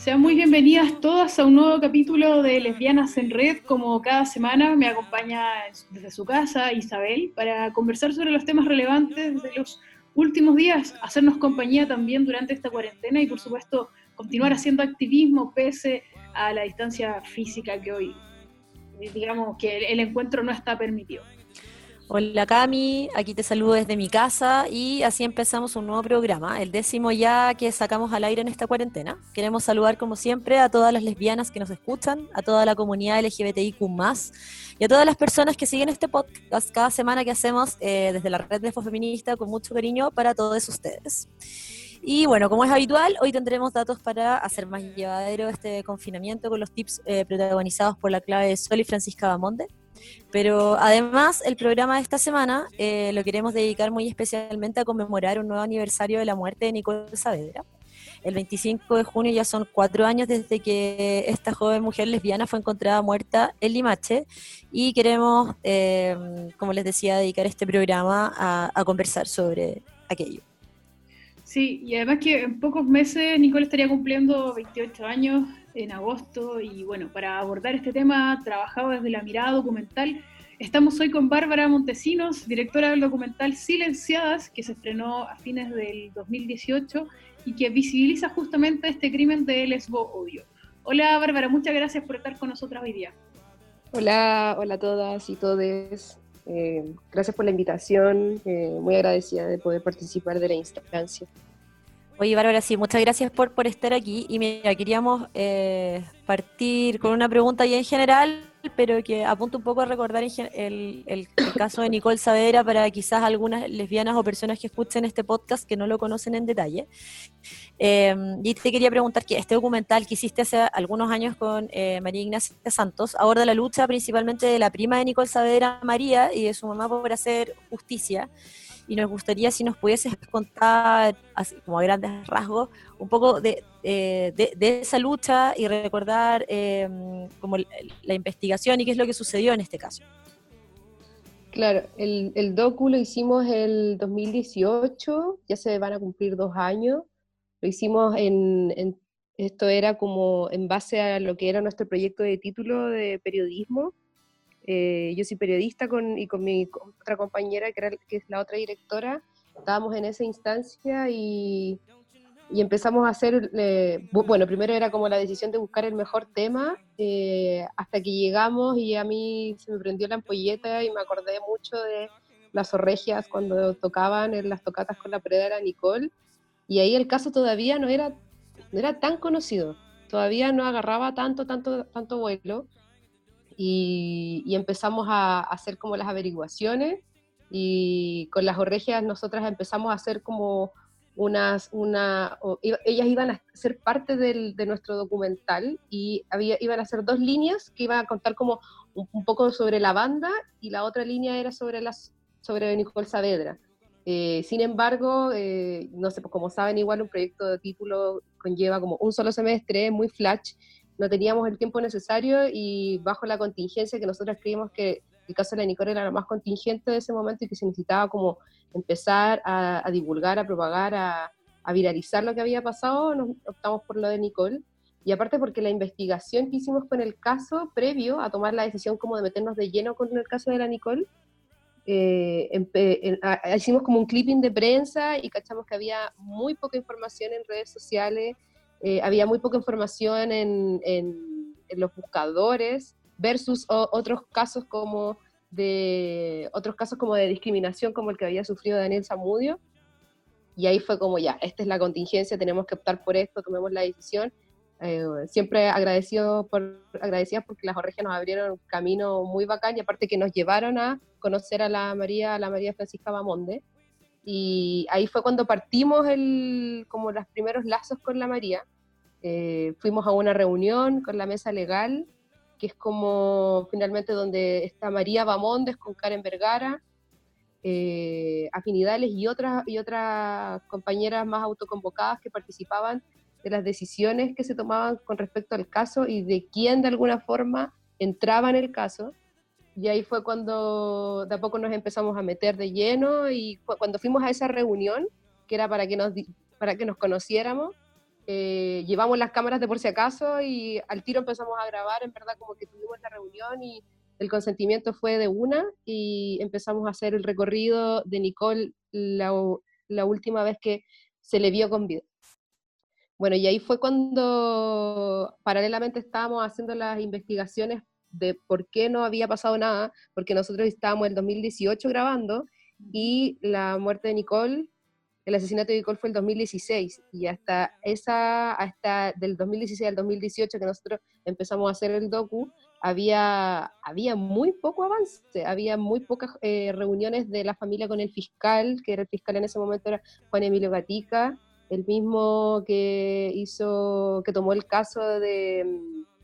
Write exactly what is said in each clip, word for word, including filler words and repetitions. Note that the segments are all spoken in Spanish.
Sean muy bienvenidas todas a un nuevo capítulo de Lesbianas en Red. Como cada semana me acompaña desde su casa Isabel para conversar sobre los temas relevantes de los últimos días, hacernos compañía también durante esta cuarentena y por supuesto continuar haciendo activismo pese a la distancia física que hoy, digamos que el, el encuentro no está permitido. Hola Cami, aquí te saludo desde mi casa y así empezamos un nuevo programa, el décimo ya que sacamos al aire en esta cuarentena. Queremos saludar como siempre a todas las lesbianas que nos escuchan, a toda la comunidad L G B T I Q más, y a todas las personas que siguen este podcast cada semana que hacemos eh, desde la red Lesbo Feminista con mucho cariño para todos ustedes. Y bueno, como es habitual, hoy tendremos datos para hacer más llevadero este confinamiento con los tips eh, protagonizados por la clave de Sol y Francisca Bamonde. Pero además el programa de esta semana eh, lo queremos dedicar muy especialmente a conmemorar un nuevo aniversario de la muerte de Nicole Saavedra. El veinticinco de junio ya son cuatro años desde que esta joven mujer lesbiana fue encontrada muerta en Limache y queremos, eh, como les decía, dedicar este programa a, a conversar sobre aquello. Sí, y además que en pocos meses Nicole estaría cumpliendo veintiocho años en agosto y bueno, para abordar este tema trabajado desde la mirada documental, estamos hoy con Bárbara Montesinos, directora del documental Silenciadas, que se estrenó a fines del dos mil dieciocho y que visibiliza justamente este crimen de lesbo-odio. Hola Bárbara, muchas gracias por estar con nosotras hoy día. Hola, hola a todas y todes. Eh, gracias por la invitación, eh, muy agradecida de poder participar de la instancia. Oye, Bárbara, sí, muchas gracias por, por estar aquí. Y mira, queríamos eh, partir con una pregunta ya en general, pero que apunta un poco a recordar el, el, el caso de Nicole Saavedra para quizás algunas lesbianas o personas que escuchen este podcast que no lo conocen en detalle. Eh, y te quería preguntar que este documental que hiciste hace algunos años con eh, María Ignacia Santos aborda la lucha principalmente de la prima de Nicole Saavedra, María, y de su mamá por hacer justicia. Y nos gustaría si nos pudieses contar, así como a grandes rasgos, un poco de, eh, de, de esa lucha y recordar eh, como la, la investigación y qué es lo que sucedió en este caso. Claro, el, el docu lo hicimos el dos mil dieciocho, ya se van a cumplir dos años. Lo hicimos en, en, esto era como en base a lo que era nuestro proyecto de título de periodismo. Eh, yo soy periodista con, y con mi otra compañera, que, era, que es la otra directora, estábamos en esa instancia y, y empezamos a hacer, eh, bueno, primero era como la decisión de buscar el mejor tema, eh, hasta que llegamos y a mí se me prendió la ampolleta y me acordé mucho de las Zorregias cuando tocaban en las tocatas con la predadora Nicole, y ahí el caso todavía no era, no era tan conocido, todavía no agarraba tanto, tanto, tanto vuelo. Y, y empezamos a, a hacer como las averiguaciones y con las Orregias nosotras empezamos a hacer como unas, una, o, ellas iban a ser parte del, de nuestro documental y había, iban a hacer dos líneas que iban a contar como un, un poco sobre la banda y la otra línea era sobre, las, sobre Nicole Saavedra. Eh, sin embargo, eh, no sé, pues como saben, igual un proyecto de título conlleva como un solo semestre, muy flash, no teníamos el tiempo necesario y bajo la contingencia que nosotros creímos que el caso de la Nicole era lo más contingente de ese momento y que se necesitaba como empezar a, a divulgar, a propagar, a, a viralizar lo que había pasado, nos optamos por lo de Nicole. Y aparte porque la investigación que hicimos con el caso, previo a tomar la decisión como de meternos de lleno con el caso de la Nicole, eh, empe- en, a, hicimos como un clipping de prensa y cachamos que había muy poca información en redes sociales, eh, había muy poca información en, en, en los buscadores versus o, otros casos como de otros casos como de discriminación como el que había sufrido Daniel Zamudio, y ahí fue como ya, esta es la contingencia, tenemos que optar por esto, tomemos la decisión. Eh, siempre agradecido por, agradecidas porque las Orregias nos abrieron un camino muy bacán y aparte que nos llevaron a conocer a la María, a la María Francisca Bamonde, y ahí fue cuando partimos el, como los primeros lazos con la María. Eh, fuimos a una reunión con la mesa legal, que es como finalmente donde está María Bamondes con Karen Vergara, eh, Afinidades y otras, y otras compañeras más autoconvocadas que participaban de las decisiones que se tomaban con respecto al caso y de quién de alguna forma entraba en el caso. Y ahí fue cuando de a poco nos empezamos a meter de lleno y fue cuando fuimos a esa reunión, que era para que nos, para que nos conociéramos, eh, llevamos las cámaras de por si acaso y al tiro empezamos a grabar, en verdad como que tuvimos la reunión y el consentimiento fue de una y empezamos a hacer el recorrido de Nicole la, la última vez que se le vio con vida. Bueno, y ahí fue cuando paralelamente estábamos haciendo las investigaciones de por qué no había pasado nada, porque nosotros estábamos en el dos mil dieciocho grabando y la muerte de Nicole, el asesinato de Nicole fue el dos mil dieciséis, y hasta esa, hasta del dos mil dieciséis al dos mil dieciocho que nosotros empezamos a hacer el docu, había, había muy poco avance, había muy pocas eh, reuniones de la familia con el fiscal, que era el fiscal en ese momento era Juan Emilio Gatica, el mismo que hizo, que tomó el caso de,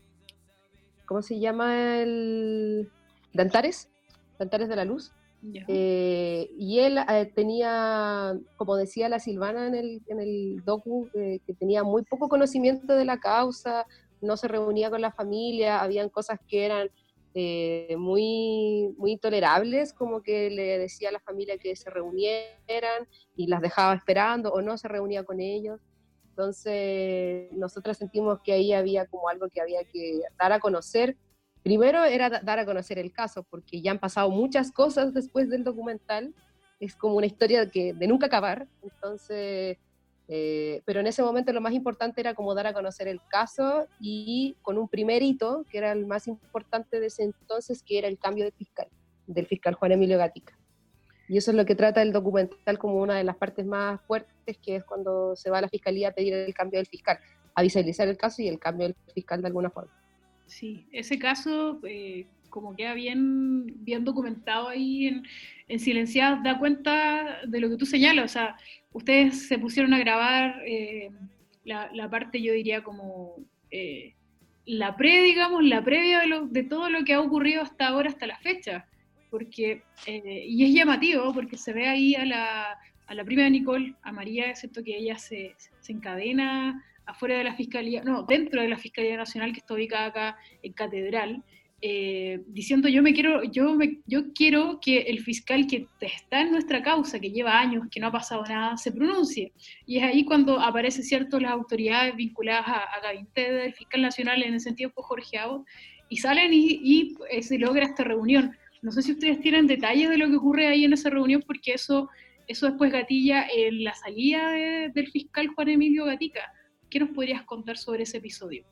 ¿cómo se llama? El, de Antares, de Antares de la Luz. Yeah. Eh, y él eh, tenía, como decía la Silvana en el, en el docu, eh, que tenía muy poco conocimiento de la causa, no se reunía con la familia, habían cosas que eran eh, muy, muy intolerables, como que le decía a la familia que se reunieran y las dejaba esperando o no se reunía con ellos. Entonces nosotros sentimos que ahí había como algo que había que dar a conocer. Primero era dar a conocer el caso, porque ya han pasado muchas cosas después del documental, es como una historia que, de nunca acabar, entonces, eh, pero en ese momento lo más importante era como dar a conocer el caso, y con un primer hito, que era el más importante de ese entonces, que era el cambio de fiscal, del fiscal Juan Emilio Gatica. Y eso es lo que trata el documental como una de las partes más fuertes, que es cuando se va a la fiscalía a pedir el cambio del fiscal, a visualizar el caso y el cambio del fiscal de alguna forma. Sí, ese caso, eh, como queda bien, bien documentado ahí en, en Silenciadas, da cuenta de lo que tú señalas. O sea, ustedes se pusieron a grabar eh, la, la parte, yo diría, como eh, la pre, digamos, la previa de, lo, de todo lo que ha ocurrido hasta ahora, hasta la fecha. Porque, eh, y es llamativo, porque se ve ahí a la, a la prima de Nicole, a María, excepto que ella se, se encadena afuera de la Fiscalía, no, dentro de la Fiscalía Nacional, que está ubicada acá en Catedral, eh, diciendo yo me quiero, yo me, yo quiero que el fiscal que está en nuestra causa, que lleva años, que no ha pasado nada, se pronuncie. Y es ahí cuando aparecen, cierto, las autoridades vinculadas a, a gabinete del fiscal nacional, en el sentido fue Jorge Abot, y salen y, y eh, se logra esta reunión. No sé si ustedes tienen detalles de lo que ocurre ahí en esa reunión, porque eso, eso después gatilla en la salida de, del fiscal Juan Emilio Gatica. ¿Qué nos podrías contar sobre ese episodio?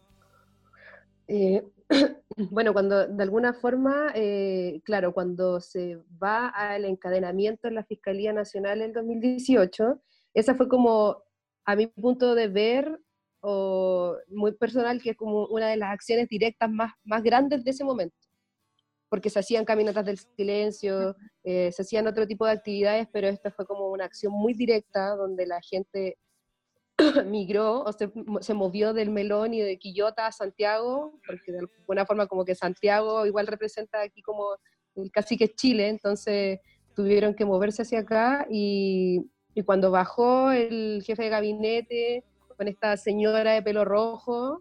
Eh, bueno, cuando de alguna forma, eh, claro, cuando se va al encadenamiento en la Fiscalía Nacional en dos mil dieciocho, esa fue como, a mi punto de ver, o muy personal, que es como una de las acciones directas más, más grandes de ese momento, porque se hacían caminatas del silencio, eh, se hacían otro tipo de actividades, pero esta fue como una acción muy directa, donde la gente migró o se, se movió del Melón y de Quillota a Santiago, porque de alguna forma como que Santiago igual representa aquí como el cacique Chile, entonces tuvieron que moverse hacia acá, y, y cuando bajó el jefe de gabinete con esta señora de pelo rojo,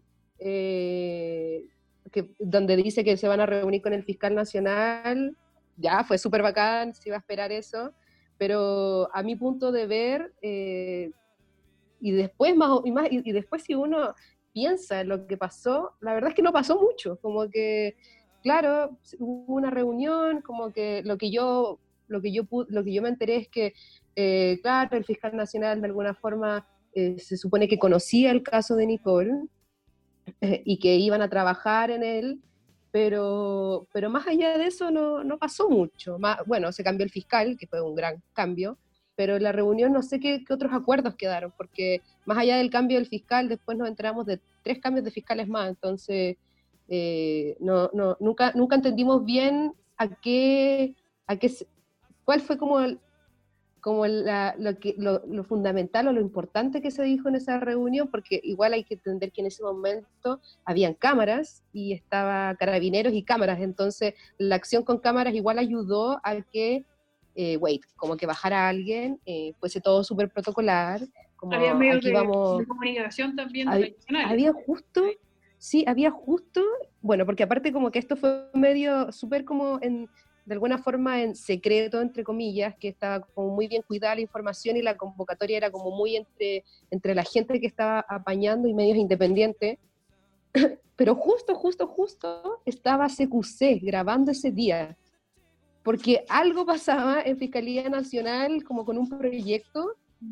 eh, que, donde dice que se van a reunir con el fiscal nacional, ya fue súper bacán, se iba a esperar eso, pero a mi punto de ver, eh, y después más y más y, y después si uno piensa en lo que pasó, la verdad es que no pasó mucho, como que claro, hubo una reunión, como que lo que yo lo que yo lo que yo me enteré es que eh, claro, el fiscal nacional de alguna forma eh, se supone que conocía el caso de Nicole eh, y que iban a trabajar en él, pero pero más allá de eso no, no pasó mucho. Más, bueno, se cambió el fiscal, que fue un gran cambio, pero en la reunión no sé qué, qué otros acuerdos quedaron, porque más allá del cambio del fiscal, después nos enteramos de tres cambios de fiscales más, entonces eh, no, no, nunca, nunca entendimos bien a qué, a qué, cuál fue como, el, como la, lo, que, lo, lo fundamental o lo importante que se dijo en esa reunión, porque igual hay que entender que en ese momento habían cámaras, y estaba carabineros y cámaras, entonces la acción con cámaras igual ayudó a que Eh, wait, como que bajara alguien, eh, fuese todo súper protocolar, como había medios aquí de, vamos, de comunicación también hab, tradicionales. había justo, sí, había justo, bueno, porque aparte como que esto fue medio súper como en, de alguna forma en secreto, entre comillas, que estaba como muy bien cuidada la información y la convocatoria era como muy entre, entre la gente que estaba apañando y medios independientes. Pero justo, justo, justo estaba C Q C grabando ese día, porque algo pasaba en Fiscalía Nacional como con un proyecto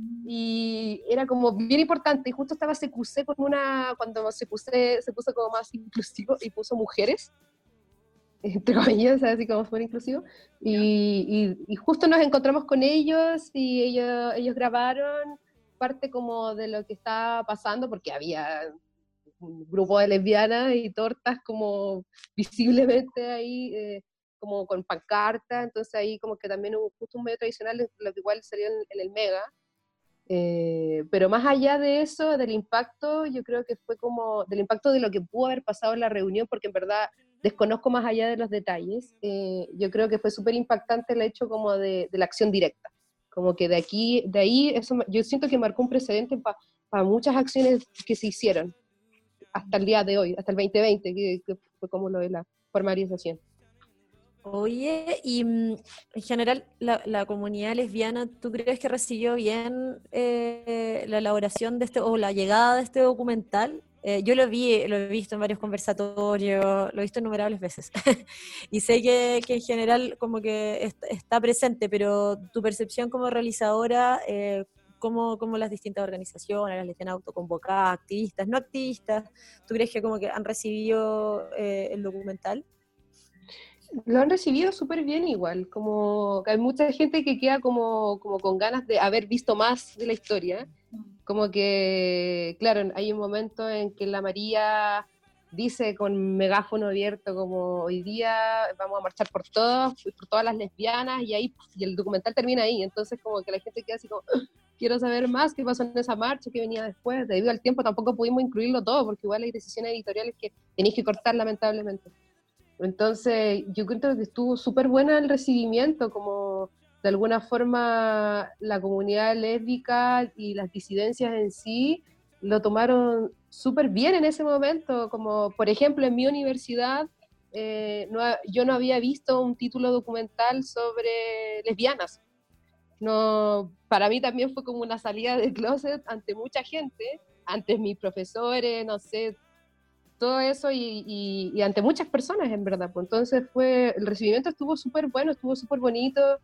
y era como bien importante, y justo estaba C Q C con una, cuando C Q C se puso como más inclusivo y puso mujeres, entre comillas, así como súper inclusivo, y, y, y justo nos encontramos con ellos y ellos, ellos grabaron parte como de lo que estaba pasando, porque había un grupo de lesbianas y tortas como visiblemente ahí, eh, como con pancarta, entonces ahí como que también hubo justo un medio tradicional, lo que igual salió en, en el Mega, eh, pero más allá de eso, del impacto, yo creo que fue como, del impacto de lo que pudo haber pasado en la reunión, porque en verdad desconozco más allá de los detalles, eh, yo creo que fue súper impactante el hecho como de, de la acción directa, como que de aquí, de ahí, eso, yo siento que marcó un precedente para pa muchas acciones que se hicieron, hasta el día de hoy, hasta el veinte veinte, que, que fue como lo de la formalización. Oye, y mm, en general, la, la comunidad lesbiana, ¿tú crees que recibió bien eh, la elaboración de este, o la llegada de este documental? Eh, yo lo vi, lo he visto en varios conversatorios, lo he visto innumerables veces, y sé que, que en general como que est- está presente, pero tu percepción como realizadora, eh, cómo, cómo las distintas organizaciones, las lesbianas autoconvocadas, activistas, no activistas, ¿tú crees que como que han recibido eh, el documental? Lo han recibido súper bien igual, como hay mucha gente que queda como, como con ganas de haber visto más de la historia, como que, claro, hay un momento en que la María dice con megáfono abierto como hoy día vamos a marchar por todos, por todas las lesbianas, y ahí y el documental termina ahí, entonces como que la gente queda así como, quiero saber más, qué pasó en esa marcha, qué venía después, debido al tiempo tampoco pudimos incluirlo todo, porque igual hay decisiones editoriales que tenéis que cortar lamentablemente. Entonces, yo creo que estuvo súper buena el recibimiento, como de alguna forma la comunidad lésbica y las disidencias en sí lo tomaron súper bien en ese momento, como por ejemplo en mi universidad, eh, no, yo no había visto un título documental sobre lesbianas. No, para mí también fue como una salida del closet ante mucha gente, ante mis profesores, no sé, todo eso y, y, y ante muchas personas en verdad, pues entonces fue, el recibimiento estuvo súper bueno, estuvo súper bonito,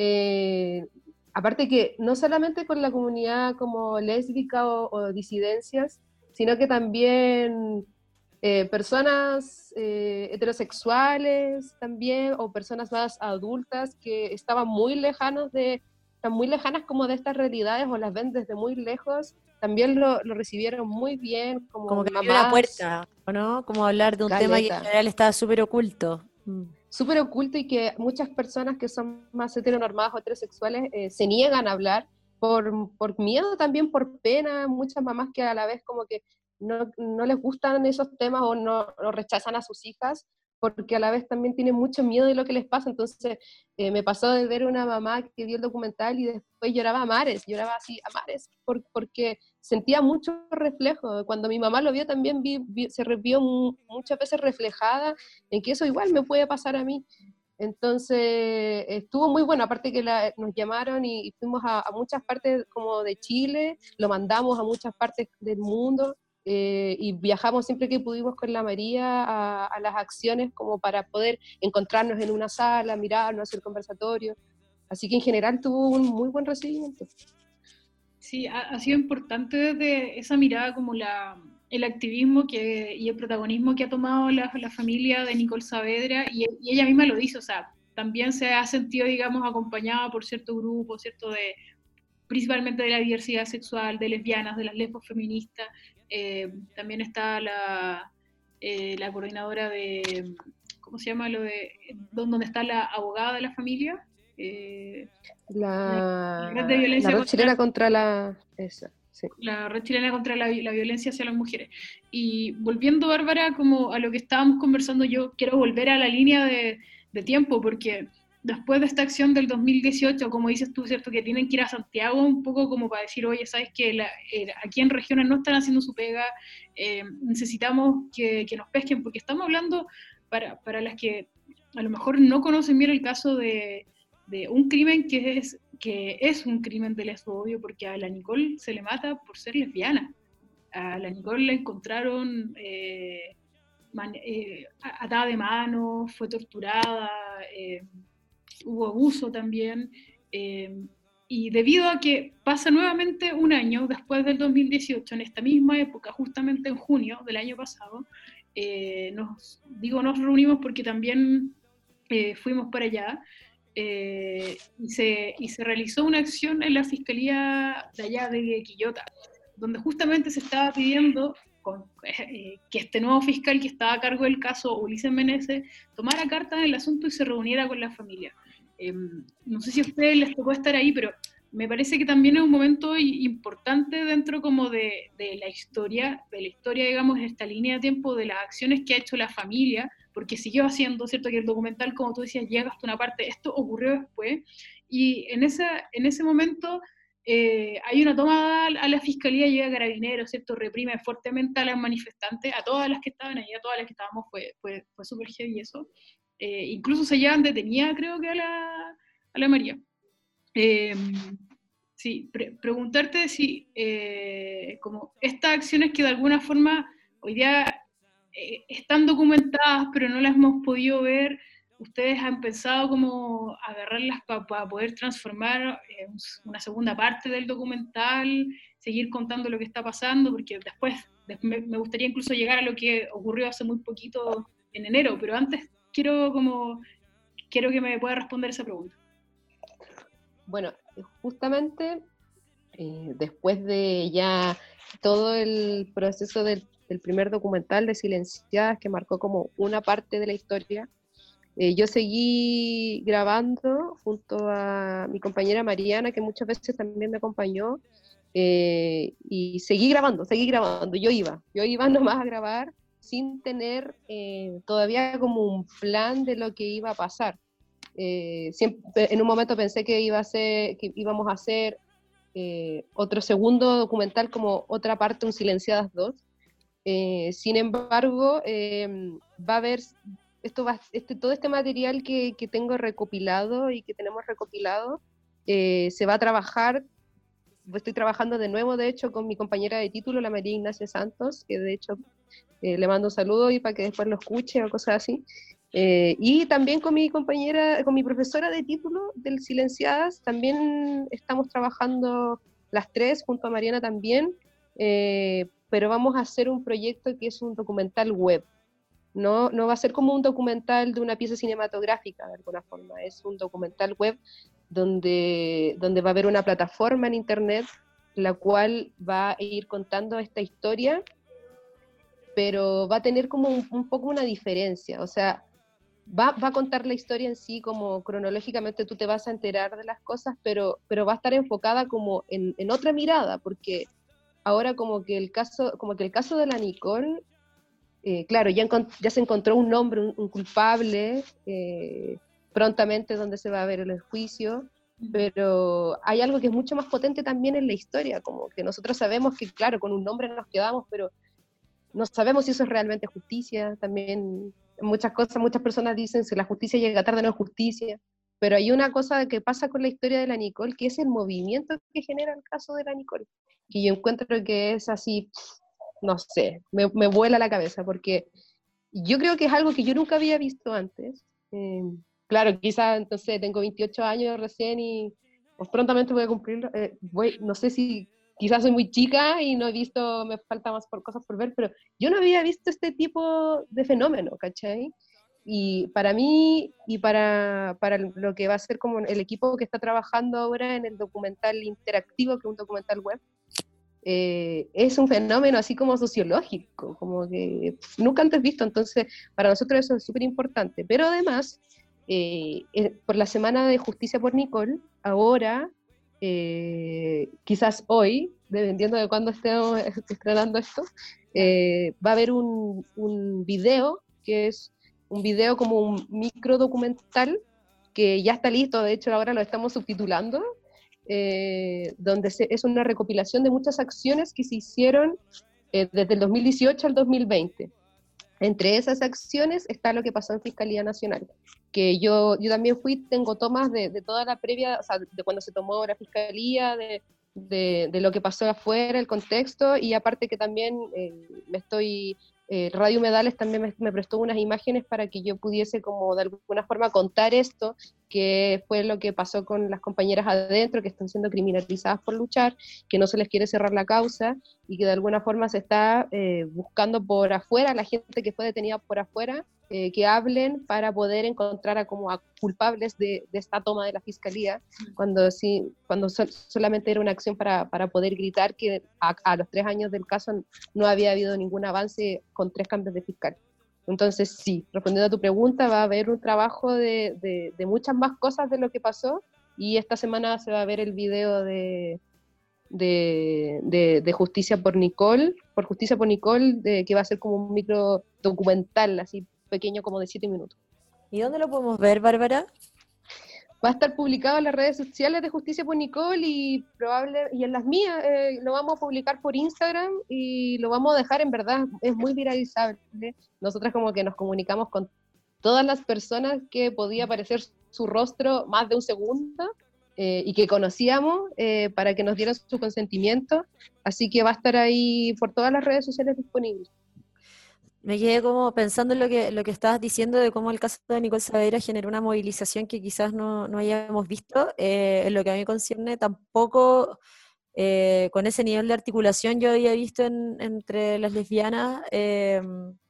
eh, aparte que no solamente con la comunidad como lésbica o, o disidencias, sino que también eh, personas eh, heterosexuales también, o personas más adultas que estaban muy lejanos de, están muy lejanas como de estas realidades o las ven desde muy lejos, también lo, lo recibieron muy bien, como Como que abrió una mamás, puerta, ¿o no? Como hablar de un tema que en caleta, general estaba súper oculto. Mm. súper oculto y que muchas personas que son más heteronormadas o heterosexuales eh, se niegan a hablar por, por miedo, también por pena, muchas mamás que a la vez como que no, no les gustan esos temas o no o rechazan a sus hijas porque a la vez también tienen mucho miedo de lo que les pasa, entonces eh, me pasó de ver una mamá que vio el documental y después lloraba a mares, lloraba así a mares, por, porque sentía mucho reflejo, cuando mi mamá lo vio también vi, vi, se vio muchas veces reflejada en que eso igual me puede pasar a mí. Entonces estuvo muy bueno, aparte que la, nos llamaron y, y fuimos a, a muchas partes como de Chile, lo mandamos a muchas partes del mundo eh, y viajamos siempre que pudimos con la María a, a las acciones como para poder encontrarnos en una sala, mirarnos, hacer conversatorio. Así que en general tuvo un muy buen recibimiento. Sí, ha, ha sido importante desde esa mirada como la, el activismo que, y el protagonismo que ha tomado la, la familia de Nicole Saavedra, y, y ella misma lo dice, o sea, también se ha sentido, digamos, acompañada por cierto grupo, cierto de, principalmente de la diversidad sexual, de lesbianas, de las lesbos feministas, eh, también está la, eh, la coordinadora de, ¿cómo se llama? Lo de, donde está la abogada de la familia, eh, la, la red de La, la violencia red contra chilena contra la... Esa, sí. la red chilena contra la, la violencia hacia las mujeres. Y volviendo, Bárbara, como a lo que estábamos conversando, yo quiero volver a la línea de, de tiempo, porque después de esta acción del dos mil dieciocho, como dices tú, ¿cierto? Que tienen que ir a Santiago un poco como para decir, oye, ¿sabes que la, eh, aquí en regiones no están haciendo su pega, eh, necesitamos que, que nos pesquen, porque estamos hablando para, para las que a lo mejor no conocen bien el caso de, de un crimen que es, que es un crimen de lesbo-odio, porque a la Nicole se le mata por ser lesbiana. A la Nicole la encontraron eh, man, eh, atada de manos, fue torturada, eh, hubo abuso también, eh, y debido a que pasa nuevamente un año después del dos mil dieciocho, en esta misma época, justamente en junio del año pasado, eh, nos, digo nos reunimos porque también eh, fuimos para allá, eh, y, se, y se realizó una acción en la Fiscalía de allá de Quillota, donde justamente se estaba pidiendo con, eh, que este nuevo fiscal que estaba a cargo del caso, Ulises Meneses, tomara cartas en el asunto y se reuniera con la familia. Eh, no sé si a ustedes les tocó estar ahí, pero me parece que también es un momento importante dentro como de, de la historia, de la historia, digamos, esta línea de tiempo de las acciones que ha hecho la familia, porque siguió haciendo, ¿cierto? Que el documental, como tú decías, llega hasta una parte, esto ocurrió después, y en, esa, en ese momento eh, hay una toma a la fiscalía, llega Carabineros, ¿cierto? Reprime fuertemente a las manifestantes, a todas las que estaban ahí, a todas las que estábamos, fue, fue, fue súper heavy eso. Eh, incluso se llevan detenida, creo que a la, a la María. Eh, sí, pre preguntarte si eh, como estas acciones que de alguna forma hoy día eh, están documentadas pero no las hemos podido ver, ¿ustedes han pensado como agarrarlas para pa poder transformar eh, una segunda parte del documental, seguir contando lo que está pasando? Porque después me, me gustaría incluso llegar a lo que ocurrió hace muy poquito en enero, pero antes quiero como quiero que me pueda responder esa pregunta. Bueno, justamente eh, después de ya todo el proceso del, del primer documental de Silenciadas, que marcó como una parte de la historia, eh, yo seguí grabando junto a mi compañera Mariana, que muchas veces también me acompañó, eh, y seguí grabando, seguí grabando, yo iba, yo iba nomás a grabar sin tener eh, todavía como un plan de lo que iba a pasar. Eh, siempre, en un momento pensé que, iba a ser, que íbamos a hacer eh, otro segundo documental como otra parte, un Silenciadas dos. Eh, sin embargo, eh, va a haber esto va, este, todo este material que, que tengo recopilado y que tenemos recopilado, eh, se va a trabajar. Estoy trabajando de nuevo, de hecho, con mi compañera de título, la María Ignacia Santos, que de hecho eh, le mando un saludo y para que después lo escuche o cosas así. Eh, y también con mi compañera, con mi profesora de título del Silenciadas, también estamos trabajando las tres, junto a Mariana también, eh, pero vamos a hacer un proyecto que es un documental web. No, no va a ser como un documental de una pieza cinematográfica, de alguna forma, es un documental web donde, donde va a haber una plataforma en internet, la cual va a ir contando esta historia, pero va a tener como un, un poco una diferencia, o sea, Va, va a contar la historia en sí, como cronológicamente tú te vas a enterar de las cosas, pero, pero va a estar enfocada como en, en otra mirada, porque ahora como que el caso, como que el caso de la Nicole, eh, claro, ya, ya se encontró un nombre, un, un culpable, eh, prontamente donde se va a ver el juicio, pero hay algo que es mucho más potente también en la historia, como que nosotros sabemos que, claro, con un nombre nos quedamos, pero no sabemos si eso es realmente justicia, también muchas cosas, muchas personas dicen si la justicia llega tarde no es justicia, pero hay una cosa que pasa con la historia de la Nicole, que es el movimiento que genera el caso de la Nicole, que yo encuentro que es así, no sé, me, me vuela la cabeza, porque yo creo que es algo que yo nunca había visto antes. Eh, claro, quizás entonces tengo veintiocho años recién y pues prontamente voy a cumplir, eh, voy, no sé si quizás soy muy chica y no he visto, me falta más por cosas por ver, pero yo no había visto este tipo de fenómeno, ¿cachai? Y para mí y para, para lo que va a ser como el equipo que está trabajando ahora en el documental interactivo, que es un documental web, eh, es un fenómeno así como sociológico, como que nunca antes visto, entonces para nosotros eso es súper importante. Pero además, eh, eh, por la Semana de Justicia por Nicole, ahora... Eh, quizás hoy, dependiendo de cuándo estemos estrenando esto, eh, va a haber un, un video, que es un video como un micro documental, que ya está listo, de hecho ahora lo estamos subtitulando, eh, donde se, es una recopilación de muchas acciones que se hicieron eh, desde el dos mil dieciocho al dos mil veinte. Entre esas acciones está lo que pasó en Fiscalía Nacional, que yo, yo también fui, tengo tomas de, de toda la previa, o sea, de cuando se tomó la Fiscalía, de, de, de lo que pasó afuera, el contexto, y aparte que también eh, me estoy, eh, Radio Humedales también me, me prestó unas imágenes para que yo pudiese como de alguna forma contar esto, que fue lo que pasó con las compañeras adentro, que están siendo criminalizadas por luchar, que no se les quiere cerrar la causa, y que de alguna forma se está eh, buscando por afuera, la gente que fue detenida por afuera, eh, que hablen para poder encontrar a, como a culpables de, de esta toma de la Fiscalía, cuando, sí, cuando so, solamente era una acción para, para poder gritar que a, a los tres años del caso no había habido ningún avance con tres cambios de fiscal. Entonces, sí, respondiendo a tu pregunta, va a haber un trabajo de, de, de muchas más cosas de lo que pasó, y esta semana se va a ver el video de, de, de, de Justicia por Nicole, por Justicia por Nicole, de, que va a ser como un micro documental, así pequeño, como de siete minutos. ¿Y dónde lo podemos ver, Bárbara? Va a estar publicado en las redes sociales de Justicia por Nicole y probable y en las mías. Eh, lo vamos a publicar por Instagram y lo vamos a dejar, en verdad, es muy viralizable. Nosotras como que nos comunicamos con todas las personas que podía aparecer su rostro más de un segundo eh, y que conocíamos eh, para que nos dieran su consentimiento. Así que va a estar ahí por todas las redes sociales disponibles. Me quedé como pensando en lo que, lo que estabas diciendo de cómo el caso de Nicole Saavedra generó una movilización que quizás no, no hayamos visto. Eh, en lo que a mí concierne, tampoco eh, con ese nivel de articulación yo había visto en, entre las lesbianas, eh,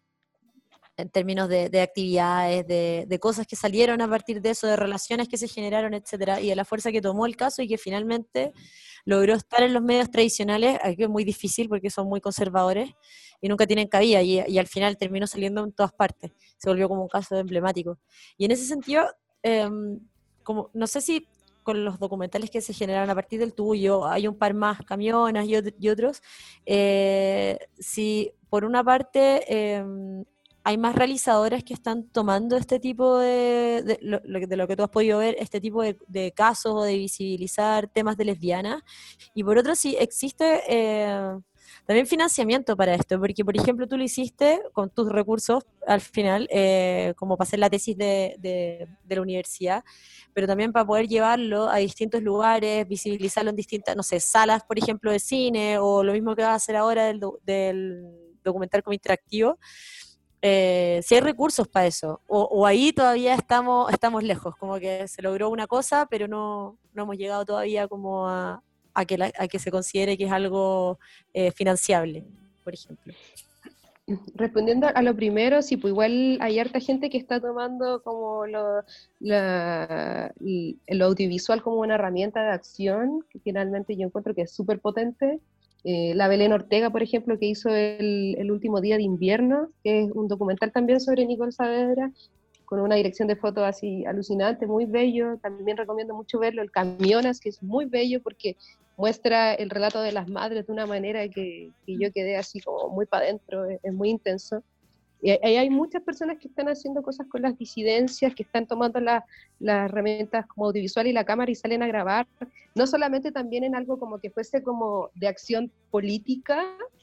en términos de, de actividades, de, de cosas que salieron a partir de eso, de relaciones que se generaron, etcétera, y de la fuerza que tomó el caso y que finalmente logró estar en los medios tradicionales, que es muy difícil porque son muy conservadores y nunca tienen cabida, y, y al final terminó saliendo en todas partes, se volvió como un caso emblemático. Y en ese sentido, eh, como, no sé si con los documentales que se generaron a partir del tuyo, hay un par más, Camionas y, ot- y otros, eh, si por una parte eh, hay más realizadoras que están tomando este tipo de, de, lo, de lo que tú has podido ver, este tipo de, de casos o de visibilizar temas de lesbianas, y por otro sí existe eh, también financiamiento para esto, porque por ejemplo tú lo hiciste con tus recursos al final, eh, como para hacer la tesis de, de, de la universidad, pero también para poder llevarlo a distintos lugares, visibilizarlo en distintas, no sé, salas, por ejemplo, de cine, o lo mismo que vas a hacer ahora del, do, del documental como interactivo. Eh, si hay recursos para eso, o, o ahí todavía estamos, estamos lejos, como que se logró una cosa, pero no, no hemos llegado todavía como a, a, que, la, a que se considere que es algo eh, financiable, por ejemplo. Respondiendo a lo primero, sí, pues igual hay harta gente que está tomando como lo, la, lo audiovisual como una herramienta de acción, que finalmente yo encuentro que es súper potente. Eh, la Belén Ortega, por ejemplo, que hizo el, el último día de invierno, que es un documental también sobre Nicole Saavedra, con una dirección de foto así alucinante, muy bello. También recomiendo mucho verlo, el Camionas, que es muy bello porque muestra el relato de las madres de una manera que, que yo quedé así como muy para adentro, es, es muy intenso. Y hay, hay muchas personas que están haciendo cosas con las disidencias, que están tomando la, las herramientas como audiovisual y la cámara y salen a grabar, no solamente también en algo como que fuese como de acción política,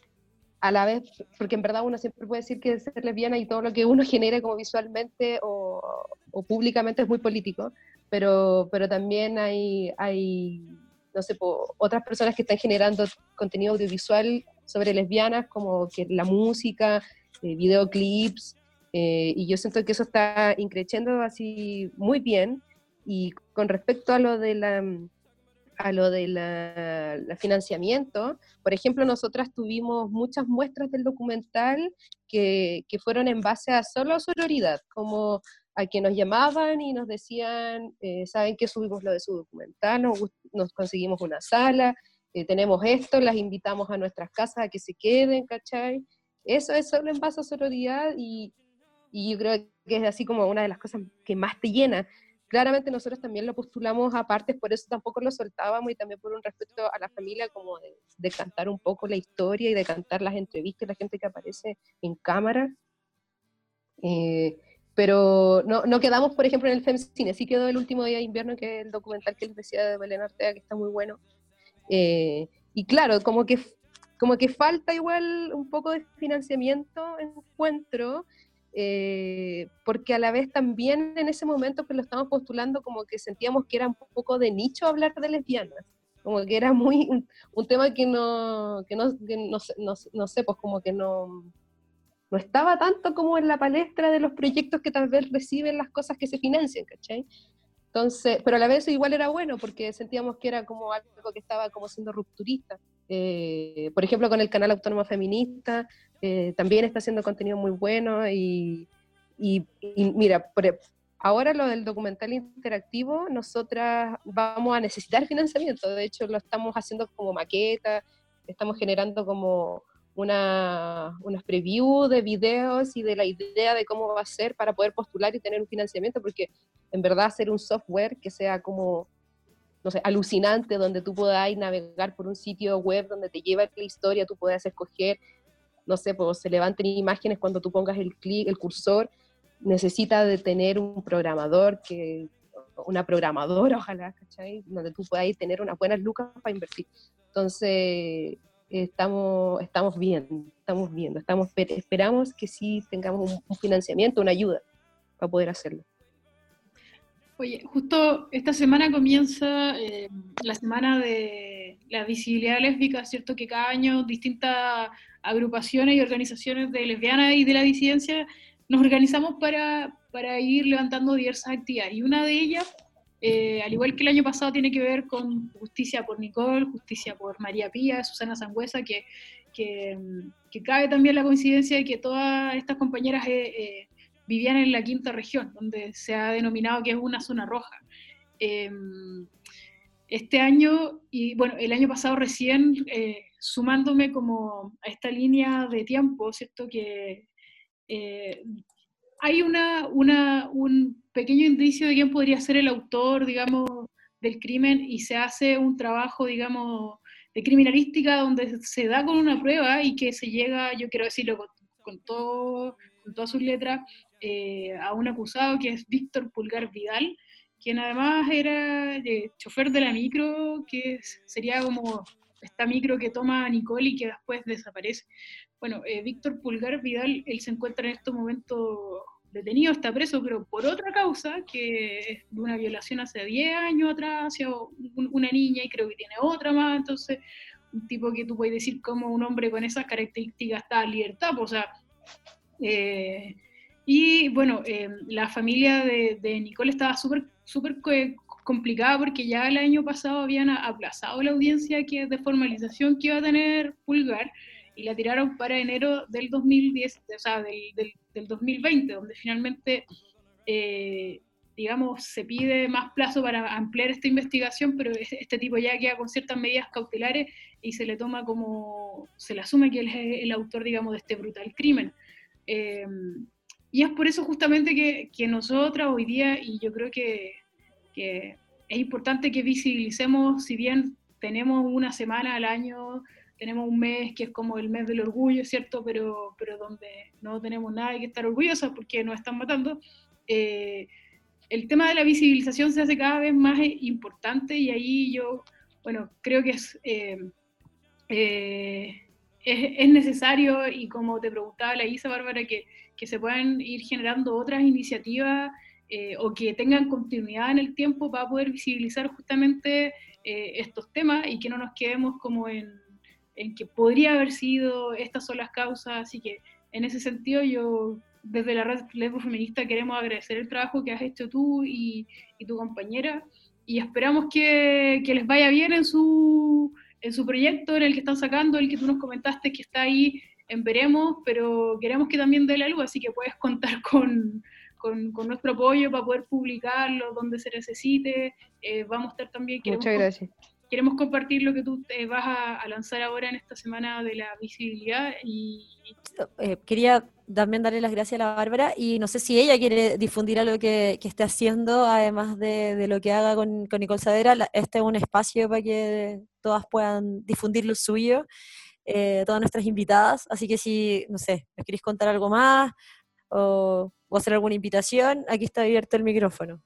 a la vez, porque en verdad uno siempre puede decir que ser lesbiana y todo lo que uno genere como visualmente o, o públicamente es muy político, pero, pero también hay, hay no sé, po, otras personas que están generando contenido audiovisual sobre lesbianas, como que la música, eh, videoclips, eh, y yo siento que eso está increciendo así muy bien. Y con respecto a lo de la a lo del financiamiento, por ejemplo, nosotras tuvimos muchas muestras del documental que, que fueron en base a solo sororidad, como a que nos llamaban y nos decían, eh, ¿saben qué? Subimos lo de su documental, nos, nos conseguimos una sala, eh, tenemos esto, las invitamos a nuestras casas a que se queden, ¿cachai? Eso es solo en base a sororidad y, y yo creo que es así como una de las cosas que más te llena. Claramente nosotros también lo postulamos aparte, por eso tampoco lo soltábamos y también por un respeto a la familia, como de, de cantar un poco la historia y de cantar las entrevistas y la gente que aparece en cámara. Eh, pero no, no quedamos, por ejemplo, en el FemCine, sí quedó El último día de invierno, que es el documental que les decía de Belén Ortega, que está muy bueno. Eh, y claro, como que como que falta igual un poco de financiamiento, encuentro, eh, porque a la vez también en ese momento que lo estamos postulando como que sentíamos que era un poco de nicho hablar de lesbianas, como que era muy un, un tema que no, que no, que no, no, no sé, pues como que no, no estaba tanto como en la palestra de los proyectos que tal vez reciben las cosas que se financian, ¿cachai? Entonces, pero a la vez igual era bueno porque sentíamos que era como algo que estaba como siendo rupturista. Eh, por ejemplo, con el canal Autónoma Feminista, eh, también está haciendo contenido muy bueno y, y, y mira, por, ahora lo del documental interactivo, nosotras vamos a necesitar financiamiento, de hecho lo estamos haciendo como maqueta, estamos generando como una, unas previews de videos y de la idea de cómo va a ser para poder postular y tener un financiamiento, porque en verdad hacer un software que sea como, no sé, alucinante, donde tú puedas navegar por un sitio web donde te lleva la historia, tú puedas escoger, no sé, pues se levanten imágenes cuando tú pongas el clic, el cursor, necesita de tener un programador, que una programadora, ojalá, ¿cachai? Donde tú puedas tener unas buenas lucas para invertir. Entonces, estamos, estamos bien, estamos viendo, estamos, esperamos que sí tengamos un, un financiamiento, una ayuda para poder hacerlo. Oye, justo esta semana comienza eh, la semana de la visibilidad lésbica, ¿cierto? Que cada año distintas agrupaciones y organizaciones de lesbianas y de la disidencia nos organizamos para, para ir levantando diversas actividades. Y una de ellas, eh, al igual que el año pasado, tiene que ver con Justicia por Nicole, Justicia por María Pía, Susana Sangüesa, que, que, que cabe también la coincidencia de que todas estas compañeras... Eh, eh, vivían en la quinta región, donde se ha denominado que es una zona roja. Eh, este año, y bueno, el año pasado recién, eh, sumándome como a esta línea de tiempo, ¿cierto? Que eh, hay una, una, un pequeño indicio de quién podría ser el autor, digamos, del crimen, y se hace un trabajo, digamos, de criminalística donde se da con una prueba y que se llega, yo quiero decirlo con, con, todo, con todas sus letras, eh, a un acusado que es Víctor Pulgar Vidal, quien además era eh, chofer de la micro, que sería como esta micro que toma Nicole y que después desaparece. Bueno, eh, Víctor Pulgar Vidal, él se encuentra en estos momentos detenido, está preso, pero por otra causa, que es de una violación hace diez años atrás hacia un, una niña, y creo que tiene otra más, entonces un tipo que tú puedes decir como un hombre con esas características está en libertad, pues, o sea, eh, y bueno, eh, la familia de, de Nicole estaba súper súper complicada porque ya el año pasado habían aplazado la audiencia que, de formalización que iba a tener Pulgar, y la tiraron para enero del dos mil diez, o sea, del, del, del dos mil veinte, donde finalmente, eh, digamos, se pide más plazo para ampliar esta investigación, pero este tipo ya queda con ciertas medidas cautelares y se le toma como, se le asume que él es el autor, digamos, de este brutal crimen. Eh, y es por eso justamente que, que nosotras hoy día, y yo creo que, que es importante que visibilicemos, si bien tenemos una semana al año, tenemos un mes que es como el mes del orgullo, ¿cierto? Pero, pero donde no tenemos nada que estar orgullosas porque nos están matando. Eh, el tema de la visibilización se hace cada vez más importante, y ahí yo, bueno, creo que es, eh, eh, es, es necesario, y como te preguntaba la Isa, Bárbara, que, que se puedan ir generando otras iniciativas eh, o que tengan continuidad en el tiempo para poder visibilizar justamente eh, estos temas y que no nos quedemos como en en que podría haber sido, estas son las causas, así que en ese sentido yo, desde la red Lesbo Feminista, queremos agradecer el trabajo que has hecho tú y, y tu compañera, y esperamos que, que les vaya bien en su, en su proyecto, en el que están sacando, el que tú nos comentaste que está ahí en veremos, pero queremos que también dé la luz, así que puedes contar con, con, con nuestro apoyo para poder publicarlo donde se necesite. Eh, vamos a estar también... Muchas gracias. Queremos compartir lo que tú te vas a, a lanzar ahora en esta semana de la visibilidad. Y eh, quería también darle las gracias a la Bárbara, y no sé si ella quiere difundir algo que, que esté haciendo, además de, de lo que haga con, con Nicole Saavedra. La, este es un espacio para que todas puedan difundir lo suyo, eh, todas nuestras invitadas, así que si, no sé, ¿me queréis contar algo más o, o hacer alguna invitación? Aquí está abierto el micrófono.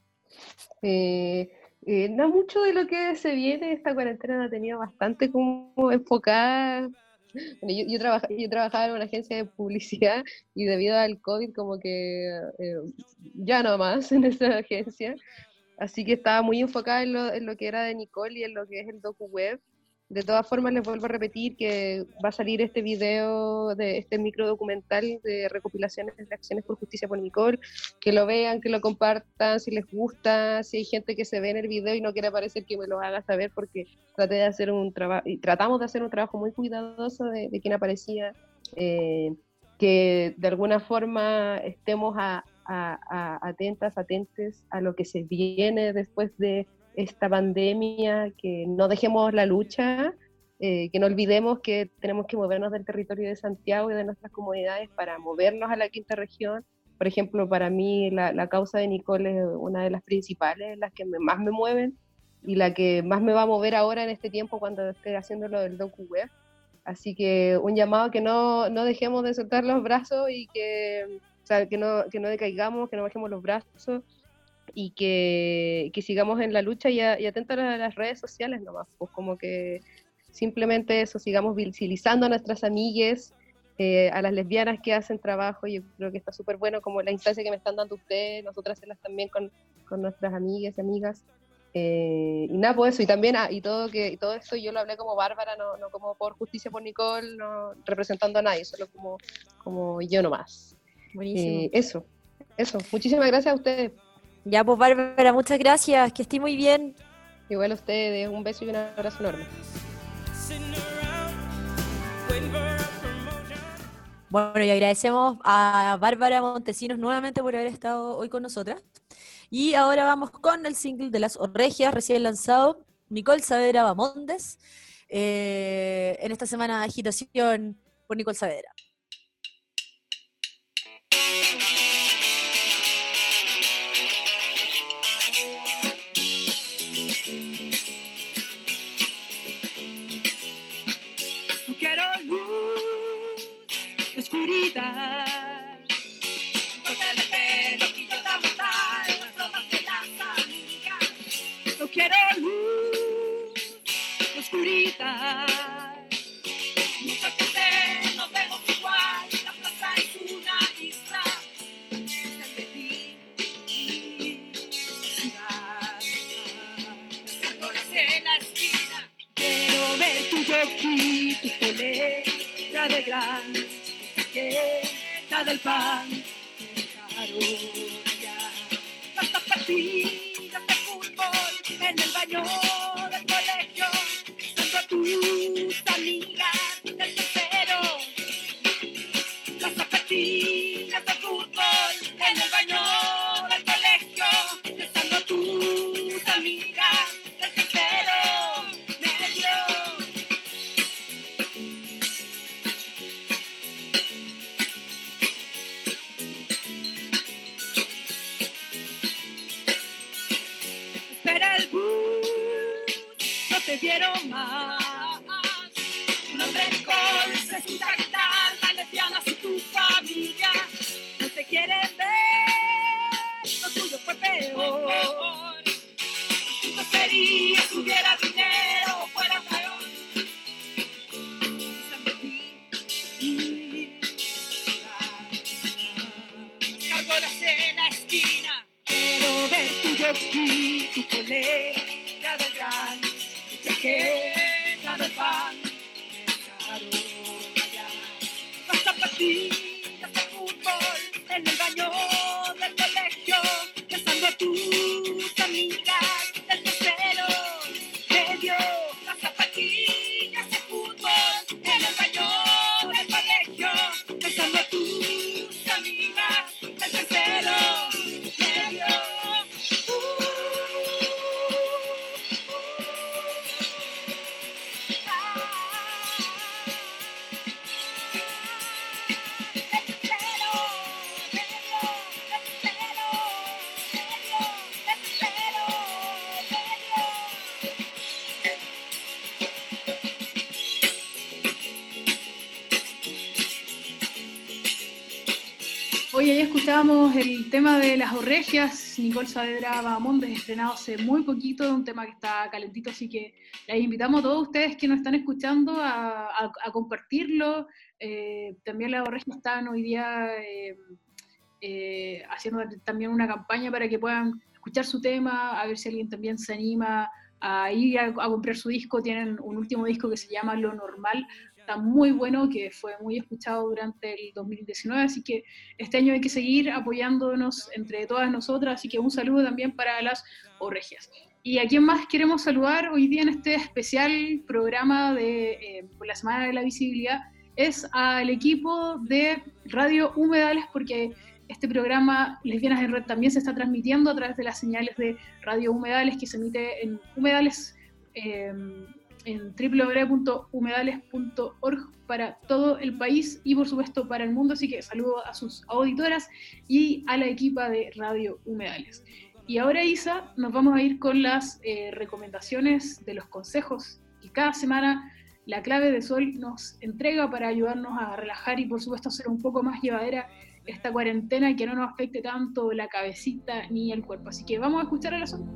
Eh... Eh, no mucho de lo que se viene, esta cuarentena la tenía bastante como enfocada Bueno, yo, yo, trabaja, yo trabajaba en una agencia de publicidad y debido al COVID como que eh, ya no más en esa agencia, así que estaba muy enfocada en lo, en lo que era de Nicole y en lo que es el docu web. De todas formas, les vuelvo a repetir que va a salir este video, de este micro documental de recopilaciones de acciones por justicia por Nicole, que lo vean, que lo compartan, si les gusta, si hay gente que se ve en el video y no quiere aparecer, que me lo haga saber, porque traté de hacer un trabajo, y tratamos de hacer un trabajo muy cuidadoso de, de quién aparecía, eh, que de alguna forma estemos a, a, a, atentas, atentes a lo que se viene después de esta pandemia, que no dejemos la lucha, eh, que no olvidemos que tenemos que movernos del territorio de Santiago y de nuestras comunidades para movernos a la quinta región. Por ejemplo, para mí la, la causa de Nicole es una de las principales, las que me, más me mueven y la que más me va a mover ahora en este tiempo cuando esté haciendo lo del docu web. Así que un llamado que no, no dejemos de soltar los brazos y que, o sea, que, no, que no decaigamos, que no bajemos los brazos, y que, que sigamos en la lucha y, a, y atentos a las redes sociales nomás, pues como que simplemente eso, sigamos visibilizando a nuestras amigues, eh, a las lesbianas que hacen trabajo. Yo creo que está súper bueno como la instancia que me están dando ustedes, nosotras hacerlas también con, con nuestras amigas y amigas. Eh, y nada, pues eso, y también, ah, y todo que y todo esto yo lo hablé como Bárbara, no, no como por justicia por Nicole, no representando a nadie, solo como, como yo nomás. Buenísimo. Eh, eso, eso, muchísimas gracias a ustedes. Ya, pues Bárbara, muchas gracias, que esté muy bien. Igual a ustedes, un beso y un abrazo enorme. Bueno, y agradecemos a Bárbara Montesinos nuevamente por haber estado hoy con nosotras. Y ahora vamos con el single de Las Orregias, recién lanzado, Nicole Saavedra Bamondes, eh, en esta semana de agitación por Nicole Saavedra. Oscuridad, corta el pelo, quito la mortal, las bromas de las amigas. No quiero luz, oscuridad. Mucho que sé, nos vemos igual. La plaza es una isla. Es de ti, en la esquina. Quiero ver tu jockey, tu polera de gran. La del pan, claro, ya. Las zapatillas de fútbol en el baño del colegio, junto a tus amigas del tercero. Las zapatillas de fútbol en el baño del colegio, besando a tus amigas del tercero medio. Espera el bus, no te vieron más. Un hombre Nicole se sienta a gritar, las lesbianas y tu familia no te quieren ver, lo tuyo fue peor. No sería si hubiera dinero o fuera peor. Cárgolas en la esquina. Quiero ver tu jockey, tu polera del gran, tu chaqueta del pan, claro, allá. Las zapatillas de fútbol en el baño del colegio, besando a tus amigas del tercero medio. Las zapatillas de fútbol en el baño del colegio, besando a tus amigas del tercero medio. Hoy ya escuchábamos el tema de Las Orregias, es Nicole Saavedra Bahamondes, estrenado hace muy poquito, un tema que está calentito, así que les invitamos a todos ustedes que nos están escuchando a, a, a compartirlo. Eh, también las Regias están hoy día eh, eh, haciendo también una campaña para que puedan escuchar su tema, a ver si alguien también se anima a ir a, a comprar su disco. Tienen un último disco que se llama Lo Normal, está muy bueno, que fue muy escuchado durante el dos mil diecinueve, así que este año hay que seguir apoyándonos entre todas nosotras, así que un saludo también para las Regias. ¿Y a quién más queremos saludar hoy día en este especial programa de eh, por la Semana de la Visibilidad? Es al equipo de Radio Humedales, porque este programa Lesbianas en Red también se está transmitiendo a través de las señales de Radio Humedales, que se emite en Humedales, eh, en doble u doble u doble u punto humedales punto org para todo el país y por supuesto para el mundo, así que saludo a sus auditoras y a la equipa de Radio Humedales. Y ahora, Isa, nos vamos a ir con las eh, recomendaciones de los consejos que cada semana la Clave de Sol nos entrega para ayudarnos a relajar y por supuesto hacer un poco más llevadera esta cuarentena y que no nos afecte tanto la cabecita ni el cuerpo. Así que vamos a escuchar a la Sol.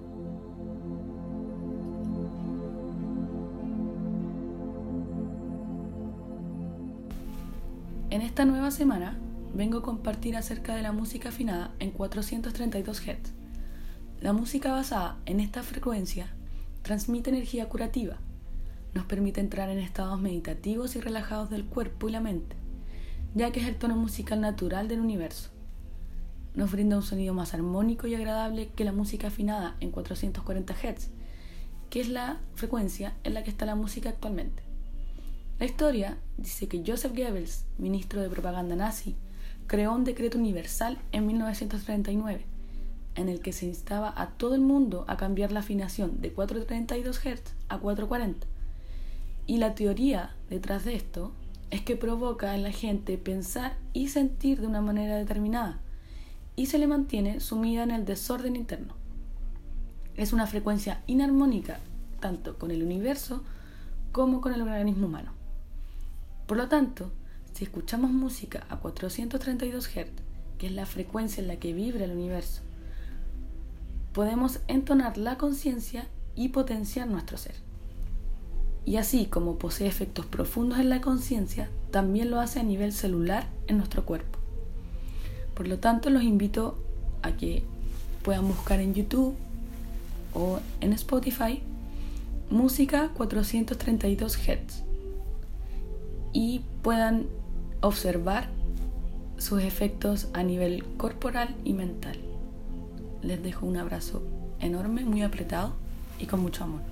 En esta nueva semana vengo a compartir acerca de la música afinada en cuatrocientos treinta y dos hertz. La música basada en esta frecuencia transmite energía curativa, nos permite entrar en estados meditativos y relajados del cuerpo y la mente, ya que es el tono musical natural del universo. Nos brinda un sonido más armónico y agradable que la música afinada en cuatrocientos cuarenta hertz, que es la frecuencia en la que está la música actualmente. La historia dice que Joseph Goebbels, ministro de propaganda nazi, creó un decreto universal en mil novecientos treinta y nueve, en el que se instaba a todo el mundo a cambiar la afinación de cuatrocientos treinta y dos hertz a cuatrocientos cuarenta. Y la teoría detrás de esto es que provoca en la gente pensar y sentir de una manera determinada, y se le mantiene sumida en el desorden interno. Es una frecuencia inarmónica tanto con el universo como con el organismo humano. Por lo tanto, si escuchamos música a cuatrocientos treinta y dos hertz, que es la frecuencia en la que vibra el universo, podemos entonar la conciencia y potenciar nuestro ser. Y así como posee efectos profundos en la conciencia, también lo hace a nivel celular en nuestro cuerpo. Por lo tanto, los invito a que puedan buscar en YouTube o en Spotify música cuatrocientos treinta y dos hertz y puedan observar sus efectos a nivel corporal y mental. Les dejo un abrazo enorme, muy apretado y con mucho amor.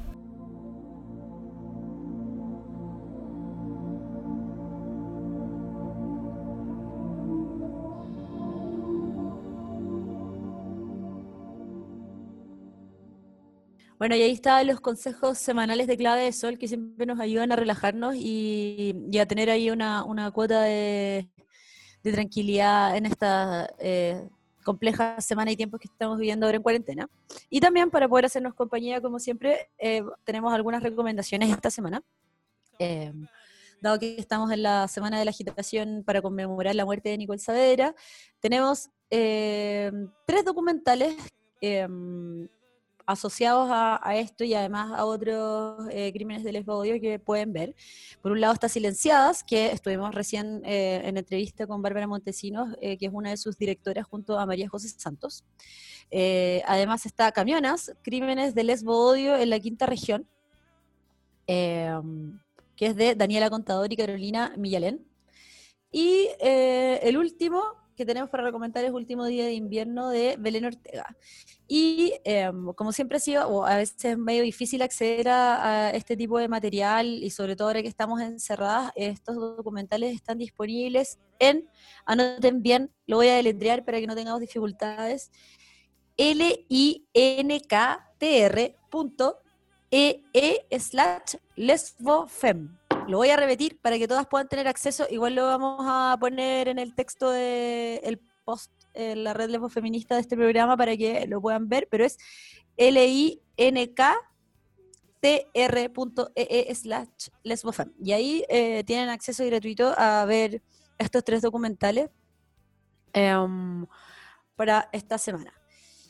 Bueno, y ahí están los consejos semanales de Clave de Sol que siempre nos ayudan a relajarnos y, y a tener ahí una, una cuota de, de tranquilidad en esta eh, compleja semana y tiempos que estamos viviendo ahora en cuarentena. Y también para poder hacernos compañía, como siempre, eh, tenemos algunas recomendaciones esta semana. Eh, dado que estamos en la Semana de la Agitación para conmemorar la muerte de Nicole Saavedra, tenemos eh, tres documentales eh, asociados a, a esto y además a otros eh, crímenes de lesbodio que pueden ver. Por un lado está Silenciadas, que estuvimos recién eh, en entrevista con Bárbara Montesinos, eh, que es una de sus directoras junto a María José Santos. Eh, además está Camionas, crímenes de lesbodio en la quinta región, eh, que es de Daniela Contador y Carolina Millalén. Y eh, el último que tenemos para recomendar es Último Día de Invierno de Belén Ortega. Y eh, como siempre ha sido, o a veces es medio difícil acceder a, a este tipo de material, y sobre todo ahora que estamos encerradas, estos documentales están disponibles en, anoten bien, lo voy a deletrear para que no tengamos dificultades, L I N K T R punto E E slash lesbofem. Lo voy a repetir para que todas puedan tener acceso. Igual lo vamos a poner en el texto del post en la red lesbofeminista de este programa para que lo puedan ver, pero es L I N K T R punto E E slash lesbofem. Y ahí eh, tienen acceso gratuito a ver estos tres documentales um, para esta semana.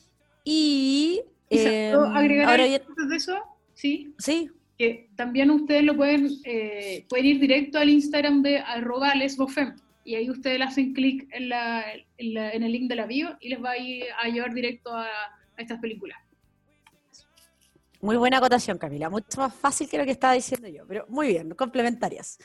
Y Isa, eh, ¿puedo agregar ahora algo bien, antes de eso? Sí, sí, que también ustedes lo pueden, eh, pueden ir directo al Instagram de arroba lesbofem, y ahí ustedes le hacen clic en, la, en, la- en el link de la bio y les va a, ir a llevar directo a, a estas películas. muy buena acotación, Camila, mucho más fácil que lo que estaba diciendo yo, pero muy bien, complementarias.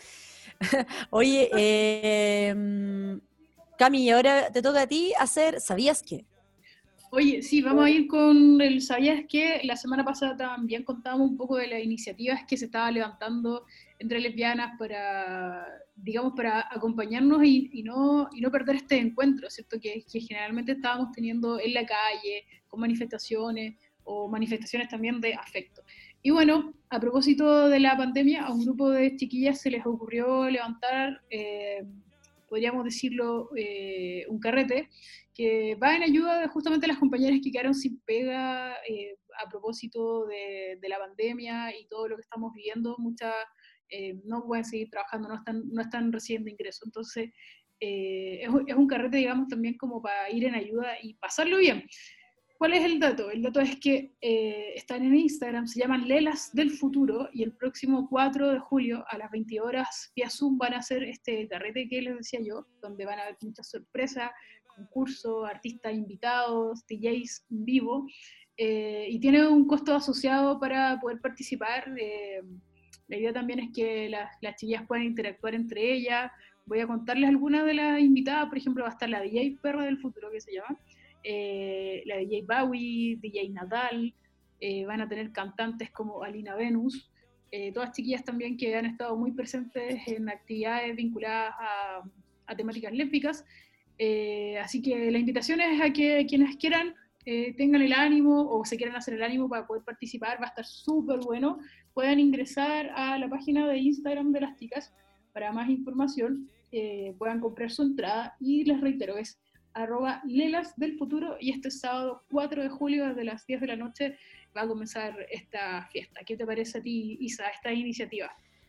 Oye, eh, mm, Cami, ahora te toca a ti hacer, ¿sabías qué? Oye, sí, vamos a ir con el ¿sabías qué? La semana pasada también contábamos un poco de las iniciativas que se estaban levantando entre lesbianas para, digamos, para acompañarnos y, y no, y no perder este encuentro, ¿cierto? Que, que generalmente estábamos teniendo en la calle, con manifestaciones o manifestaciones también de afecto. Y bueno, a propósito de la pandemia, a un grupo de chiquillas se les ocurrió levantar, eh, podríamos decirlo, eh, un carrete que va en ayuda de justamente las compañeras que quedaron sin pega eh, a propósito de, de, la pandemia y todo lo que estamos viviendo. Muchas eh, no pueden seguir trabajando, no están, no están recibiendo ingresos. Entonces, eh, es, es un carrete, digamos, también como para ir en ayuda y pasarlo bien. ¿Cuál es el dato? El dato es que eh, están en Instagram, se llaman Lelas del Futuro, y el próximo cuatro de julio a las veinte horas vía Zoom van a hacer este carrete que les decía yo, donde van a haber muchas sorpresas, concursos, artistas invitados, D Js en vivo, eh, y tiene un costo asociado para poder participar. Eh, la idea también es que las, las chiquillas puedan interactuar entre ellas. Voy a contarles algunas de las invitadas. Por ejemplo, va a estar la D J Perra del Futuro, que se llama, eh, la D J Bowie, D J Nadal, eh, van a tener cantantes como Alina Venus, eh, todas chiquillas también que han estado muy presentes en actividades vinculadas a, a temáticas lésbicas. Eh, así que la invitación es a que quienes quieran eh, tengan el ánimo o se quieran hacer el ánimo para poder participar, va a estar súper bueno. Puedan ingresar a la página de Instagram de las chicas para más información, eh, puedan comprar su entrada, y les reitero, es arroba Lelas del Futuro, y este sábado cuatro de julio desde las diez de la noche va a comenzar esta fiesta. ¿Qué te parece a ti, Isa, esta iniciativa?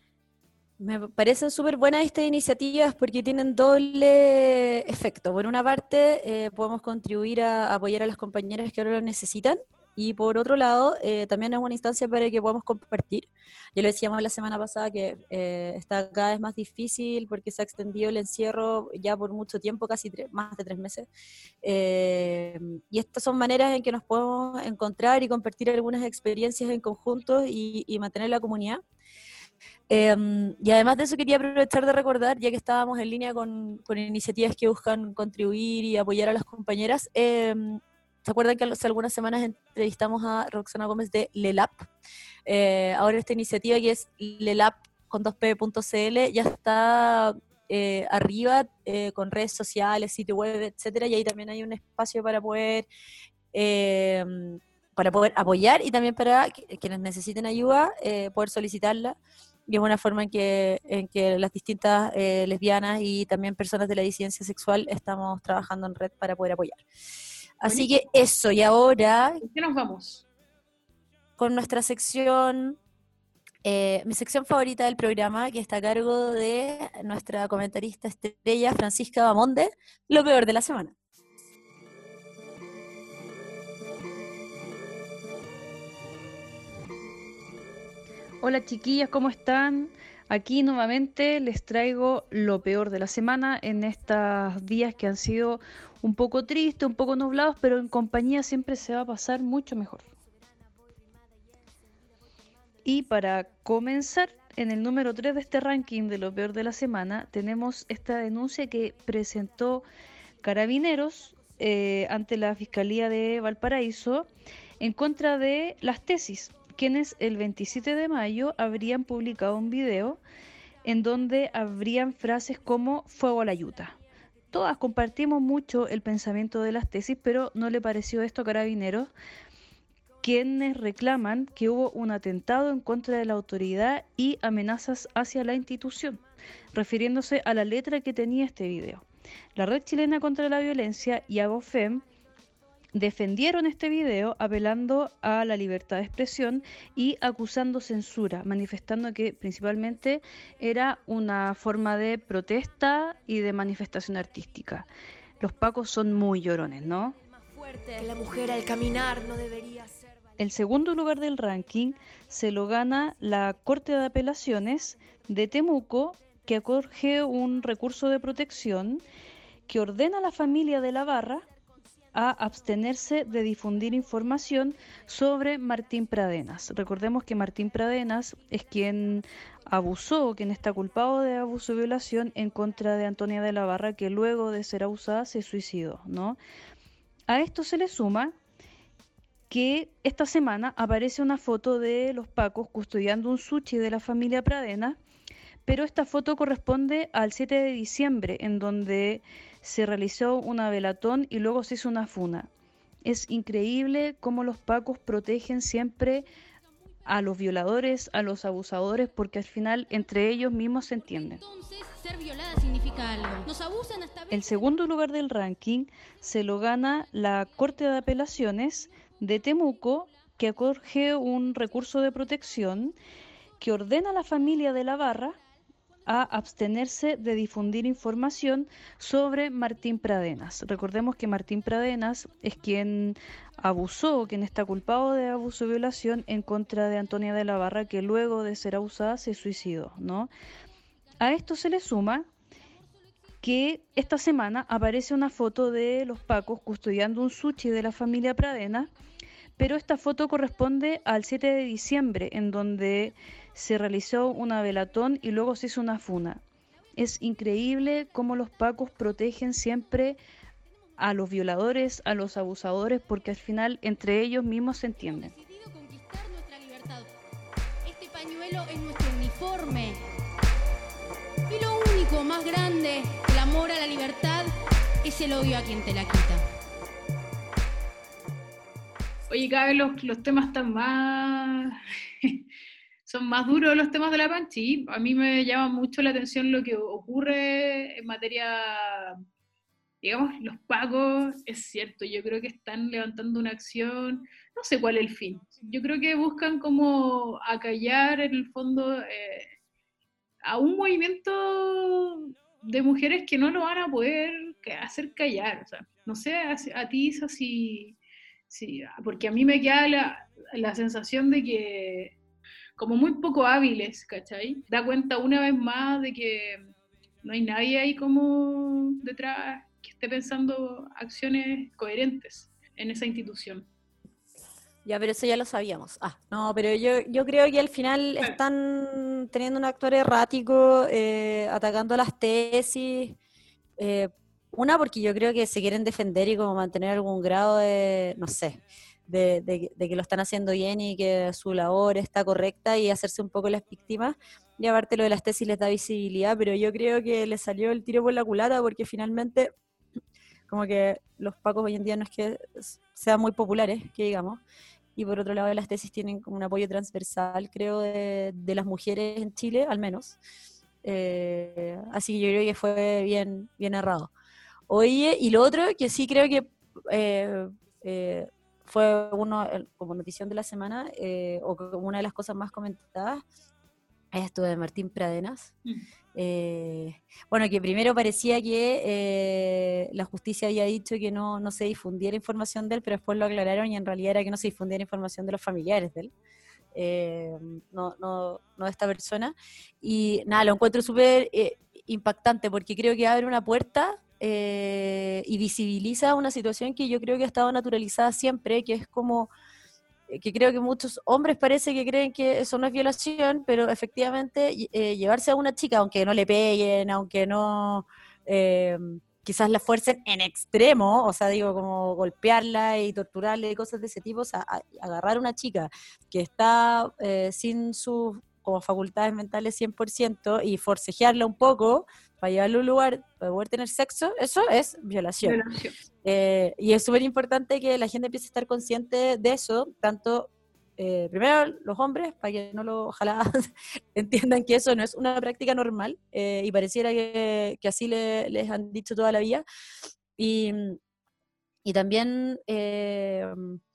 Me parecen súper buenas estas iniciativas porque tienen doble efecto. Por una parte, eh, podemos contribuir a, a apoyar a las compañeras que ahora lo necesitan, y por otro lado, eh, también es una instancia para que podamos compartir. Ya lo decíamos la semana pasada que eh, está cada vez más difícil porque se ha extendido el encierro ya por mucho tiempo, casi tres, más de tres meses. Eh, y estas son maneras en que nos podemos encontrar y compartir algunas experiencias en conjunto y, y mantener la comunidad. Eh, y además de eso quería aprovechar de recordar, ya que estábamos en línea con, con iniciativas que buscan contribuir y apoyar a las compañeras, eh, ¿se acuerdan que hace algunas semanas entrevistamos a Roxana Gómez de Lelap? Eh, ahora esta iniciativa, que es lelap con dos p punto c l, ya está eh, arriba eh, con redes sociales, sitio web, etcétera, y ahí también hay un espacio para poder eh, para poder apoyar y también para que, quienes necesiten ayuda eh, poder solicitarla. Y es una forma en que, en que las distintas eh, lesbianas y también personas de la disidencia sexual estamos trabajando en red para poder apoyar. Así que eso, y ahora... ¿Por qué nos vamos? Con nuestra sección, eh, mi sección favorita del programa, que está a cargo de nuestra comentarista estrella, Francisca Bamonde, lo peor de la semana. Hola chiquillas, ¿cómo están? Aquí nuevamente les traigo lo peor de la semana en estos días que han sido un poco tristes, un poco nublados, pero en compañía siempre se va a pasar mucho mejor. Y para comenzar, en el número tres de este ranking de lo peor de la semana, tenemos esta denuncia que presentó Carabineros eh, ante la Fiscalía de Valparaíso en contra de las tesis, quienes el veintisiete de mayo habrían publicado un video en donde habrían frases como fuego a la yuta. Todas compartimos mucho el pensamiento de las tesis, pero no le pareció esto a Carabineros, quienes reclaman que hubo un atentado en contra de la autoridad y amenazas hacia la institución, refiriéndose a la letra que tenía este video. La Red Chilena contra la Violencia y AGOFEM defendieron este video apelando a la libertad de expresión y acusando censura, manifestando que principalmente era una forma de protesta y de manifestación artística. Los pacos son muy llorones, ¿no? Que la mujer al caminar no debería ser... El segundo lugar del ranking se lo gana la Corte de Apelaciones de Temuco, que acoge un recurso de protección que ordena a la familia de la Barra a abstenerse de difundir información sobre Martín Pradenas. Recordemos que Martín Pradenas es quien abusó, quien está culpado de abuso y violación en contra de Antonia de la Barra, que luego de ser abusada se suicidó, ¿no? A esto se le suma que esta semana aparece una foto de los pacos custodiando un sushi de la familia Pradenas, pero esta foto corresponde al siete de diciembre, en donde se realizó una velatón y luego se hizo una funa. Es increíble cómo los pacos protegen siempre a los violadores, a los abusadores, porque al final entre ellos mismos se entienden. Entonces, ser violada significa algo. Nos abusan hasta... El segundo lugar del ranking se lo gana la Corte de Apelaciones de Temuco, que acoge un recurso de protección que ordena a la familia de la Barra a abstenerse de difundir información sobre Martín Pradenas. Recordemos que Martín Pradenas es quien abusó, quien está culpado de abuso y violación en contra de Antonia de la Barra, que luego de ser abusada se suicidó, ¿no? A esto se le suma que esta semana aparece una foto de los pacos custodiando un sushi de la familia Pradenas, pero esta foto corresponde al siete de diciembre, en donde se realizó una velatón y luego se hizo una funa. Es increíble cómo los pacos protegen siempre a los violadores, a los abusadores, porque al final entre ellos mismos se entienden. Hemos decidido conquistar nuestra libertad. Este pañuelo es nuestro uniforme. Y lo único más grande, el amor a la libertad, es el odio a quien te la quita. Oye, cada vez los, los temas están más... son más duros los temas de la Panchi. A mí me llama mucho la atención lo que ocurre en materia, digamos, los pacos. Es cierto, yo creo que están levantando una acción, no sé cuál es el fin. Yo creo que buscan como acallar en el fondo eh, a un movimiento de mujeres que no lo van a poder hacer callar. O sea, no sé a, a ti, Isa, si... Sí, porque a mí me queda la, la sensación de que como muy poco hábiles, ¿cachai? Da cuenta una vez más de que no hay nadie ahí como detrás que esté pensando acciones coherentes en esa institución. Ya, pero eso ya lo sabíamos. Ah, no, pero yo, yo creo que al final están teniendo un actor errático, eh, atacando las tesis, eh, una, porque yo creo que se quieren defender y como mantener algún grado de, no sé, de, de, de que lo están haciendo bien y que su labor está correcta y hacerse un poco las víctimas. Y aparte lo de las tesis les da visibilidad, pero yo creo que les salió el tiro por la culata porque finalmente como que los pacos hoy en día no es que sean muy populares, que digamos. Y por otro lado las tesis tienen como un apoyo transversal, creo, de, de las mujeres en Chile, al menos. Eh, así que yo creo que fue bien, bien errado. Oye, y lo otro que sí creo que eh, eh, fue uno como notición de la semana, eh, o como una de las cosas más comentadas, es esto de Martín Pradenas. Mm. Eh, bueno, que primero parecía que eh, la justicia había dicho que no, no se difundiera información de él, pero después lo aclararon y en realidad era que no se difundiera información de los familiares de él. Eh, no, no, no de esta persona. Y nada, lo encuentro súper eh, impactante porque creo que abre una puerta Eh, y visibiliza una situación que yo creo que ha estado naturalizada siempre, que es como, que creo que muchos hombres parece que creen que eso no es violación, pero efectivamente eh, llevarse a una chica, aunque no le peguen, aunque no eh, quizás la fuercen en extremo, o sea, digo, como golpearla y torturarla y cosas de ese tipo, o sea, a, a agarrar a una chica que está eh, sin sus como facultades mentales cien por ciento y forcejearla un poco para llevarla a un lugar para poder tener sexo, eso es violación. violación. Eh, y es súper importante que la gente empiece a estar consciente de eso, tanto, eh, primero los hombres, para que no lo, ojalá entiendan que eso no es una práctica normal, eh, y pareciera que, que así le, les han dicho toda la vida, y, y también... Eh,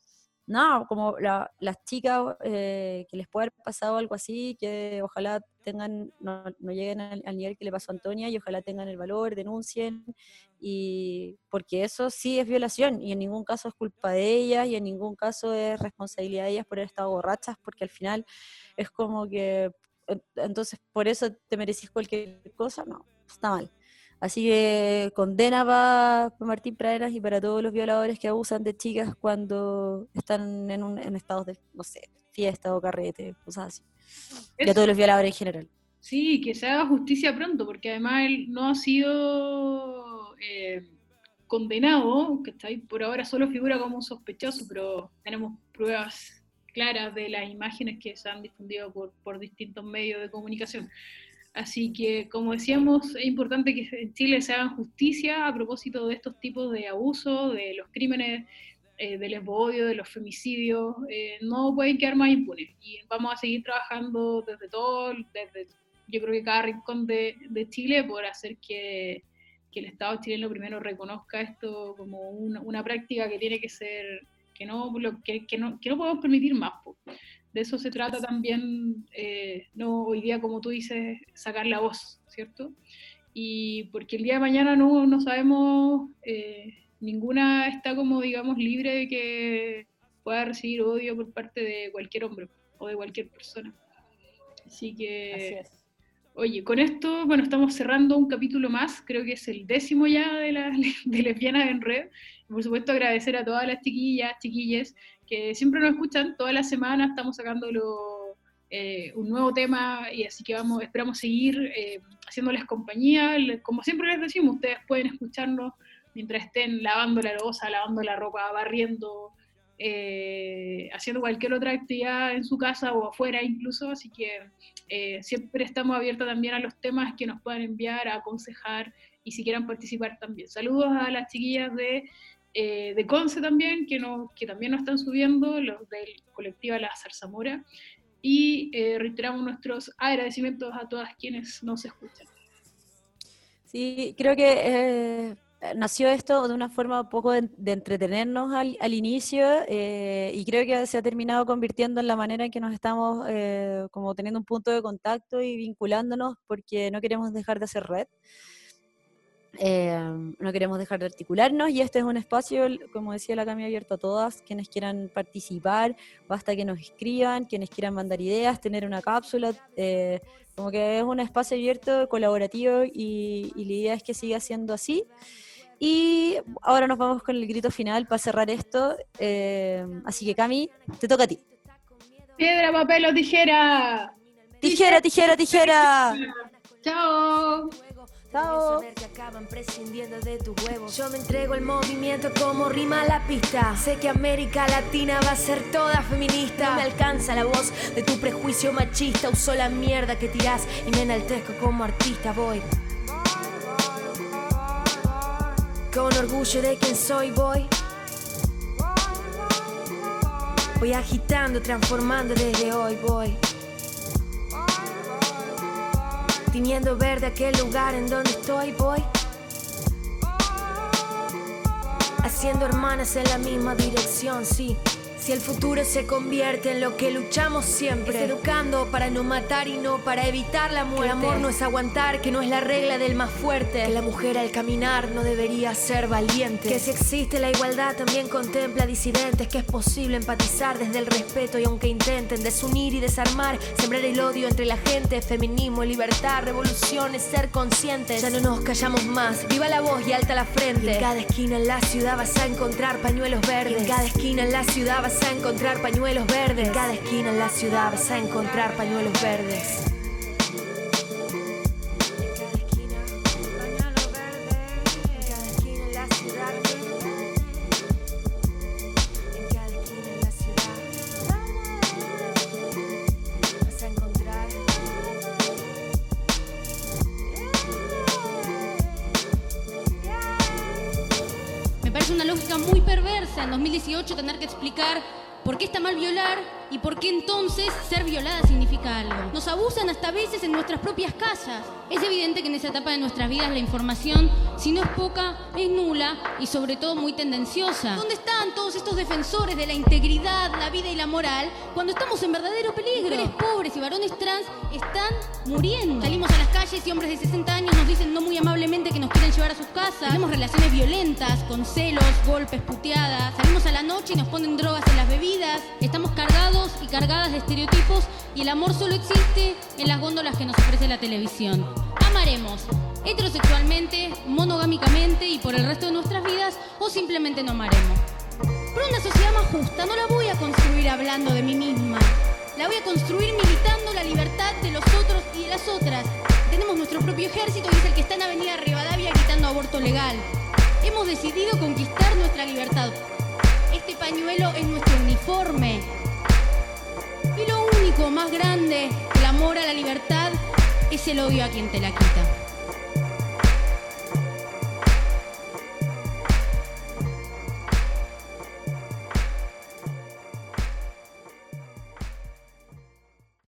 no, como la, las chicas eh, que les puede haber pasado algo así, que ojalá tengan, no, no lleguen al, al nivel que le pasó a Antonia y ojalá tengan el valor, denuncien, y porque eso sí es violación y en ningún caso es culpa de ellas y en ningún caso es responsabilidad de ellas por haber estado borrachas, porque al final es como que, entonces por eso te merecís cualquier cosa, no, está mal. Así que condena para pa Martín Pradenas y para todos los violadores que abusan de chicas cuando están en, un, en estados de, no sé, fiesta o carrete, cosas así. Eso. Y a todos los violadores en general. Sí, que se haga justicia pronto, porque además él no ha sido eh, condenado, que está ahí por ahora solo figura como un sospechoso, pero tenemos pruebas claras de las imágenes que se han difundido por, por distintos medios de comunicación. Así que, como decíamos, es importante que en Chile se hagan justicia a propósito de estos tipos de abusos, de los crímenes eh, de lesbodio, de los femicidios, eh, no pueden quedar más impunes. Y vamos a seguir trabajando desde todo, desde yo creo que cada rincón de, de Chile, por hacer que, que el Estado chileno primero reconozca esto como una, una práctica que tiene que ser, que no, que, que no, que no podemos permitir más, po. De eso se trata también, eh, no hoy día, como tú dices, sacar la voz, ¿cierto? Y porque el día de mañana no, no sabemos, eh, ninguna está como, digamos, libre de que pueda recibir odio por parte de cualquier hombre o de cualquier persona. Así que, así es. Oye, con esto, bueno, estamos cerrando un capítulo más, creo que es el décimo ya de, la, de Lesbianas en Red. Y por supuesto agradecer a todas las chiquillas, chiquilles, que siempre nos escuchan, toda la semana estamos sacándolo eh, un nuevo tema, y así que vamos, esperamos seguir eh, haciéndoles compañía. Como siempre les decimos, ustedes pueden escucharnos mientras estén lavando la loza, lavando la ropa, barriendo, eh, haciendo cualquier otra actividad en su casa o afuera incluso, así que eh, siempre estamos abiertos también a los temas que nos puedan enviar, a aconsejar, y si quieran participar también. Saludos a las chiquillas de Eh, de Conce también, que, no, que también nos están subiendo, los del colectivo La Zarzamora, y eh, reiteramos nuestros agradecimientos a todas quienes nos escuchan. Sí, creo que eh, nació esto de una forma un poco de, de entretenernos al, al inicio, eh, y creo que se ha terminado convirtiendo en la manera en que nos estamos eh, como teniendo un punto de contacto y vinculándonos, porque no queremos dejar de hacer red. Eh, no queremos dejar de articularnos, y este es un espacio, como decía la Cami, abierto a todas quienes quieran participar. Basta que nos escriban, quienes quieran mandar ideas, tener una cápsula, eh, como que es un espacio abierto, colaborativo, y, y la idea es que siga siendo así. Y ahora nos vamos con el grito final para cerrar esto, eh, así que Cami, te toca a ti. Piedra, papel o tijera. Tijera, tijera, tijera. Chao. Chao. Que acaban prescindiendo de tus huevos. Yo me entrego al movimiento como rima la pista. Sé que América Latina va a ser toda feminista. No me alcanza la voz de tu prejuicio machista. Uso la mierda que tirás y me enaltezco como artista. Voy con orgullo de quien soy, voy. Voy agitando, transformando desde hoy, voy tiñendo verde aquel lugar en donde estoy, voy haciendo hermanas en la misma dirección, sí. Si el futuro se convierte en lo que luchamos siempre, es educando para no matar y no para evitar la muerte. Que el amor no es aguantar, que no es la regla del más fuerte. Que la mujer al caminar no debería ser valiente. Que si existe la igualdad también contempla disidentes. Que es posible empatizar desde el respeto, y aunque intenten desunir y desarmar, sembrar el odio entre la gente. Feminismo, libertad, revolución es ser conscientes. Ya no nos callamos más, viva la voz y alta la frente. Y en cada esquina en la ciudad vas a encontrar pañuelos verdes. Y en cada esquina en la ciudad vas a encontrar pañuelos verdes. En cada esquina en la ciudad vas a encontrar pañuelos verdes. Me parece una lógica muy perversa en dos mil dieciocho tener que explicar por qué está mal violar ¿Y por qué entonces ser violada significa algo? Nos abusan hasta a veces en nuestras propias casas. Es evidente que en esa etapa de nuestras vidas la información, si no es poca, es nula y sobre todo muy tendenciosa. ¿Dónde están todos estos defensores de la integridad, la vida y la moral cuando estamos en verdadero peligro? Mujeres pobres y varones trans están muriendo. Salimos a las calles y hombres de sesenta años nos dicen no muy amablemente que nos quieren llevar a sus casas. Tenemos relaciones violentas, con celos, golpes, puteadas. Salimos a la noche y nos ponen drogas en las bebidas. Estamos cargados y cargadas de estereotipos y el amor solo existe en las góndolas que nos ofrece la televisión. Amaremos heterosexualmente, monogámicamente y por el resto de nuestras vidas, o simplemente no amaremos. Pero una sociedad más justa no la voy a construir hablando de mí misma. La voy a construir militando la libertad de los otros y de las otras. Tenemos nuestro propio ejército, que es el que está en Avenida Rivadavia gritando aborto legal. Hemos decidido conquistar nuestra libertad. Este pañuelo es nuestro uniforme. Y lo único más grande, el amor a la libertad, es el odio a quien te la quita.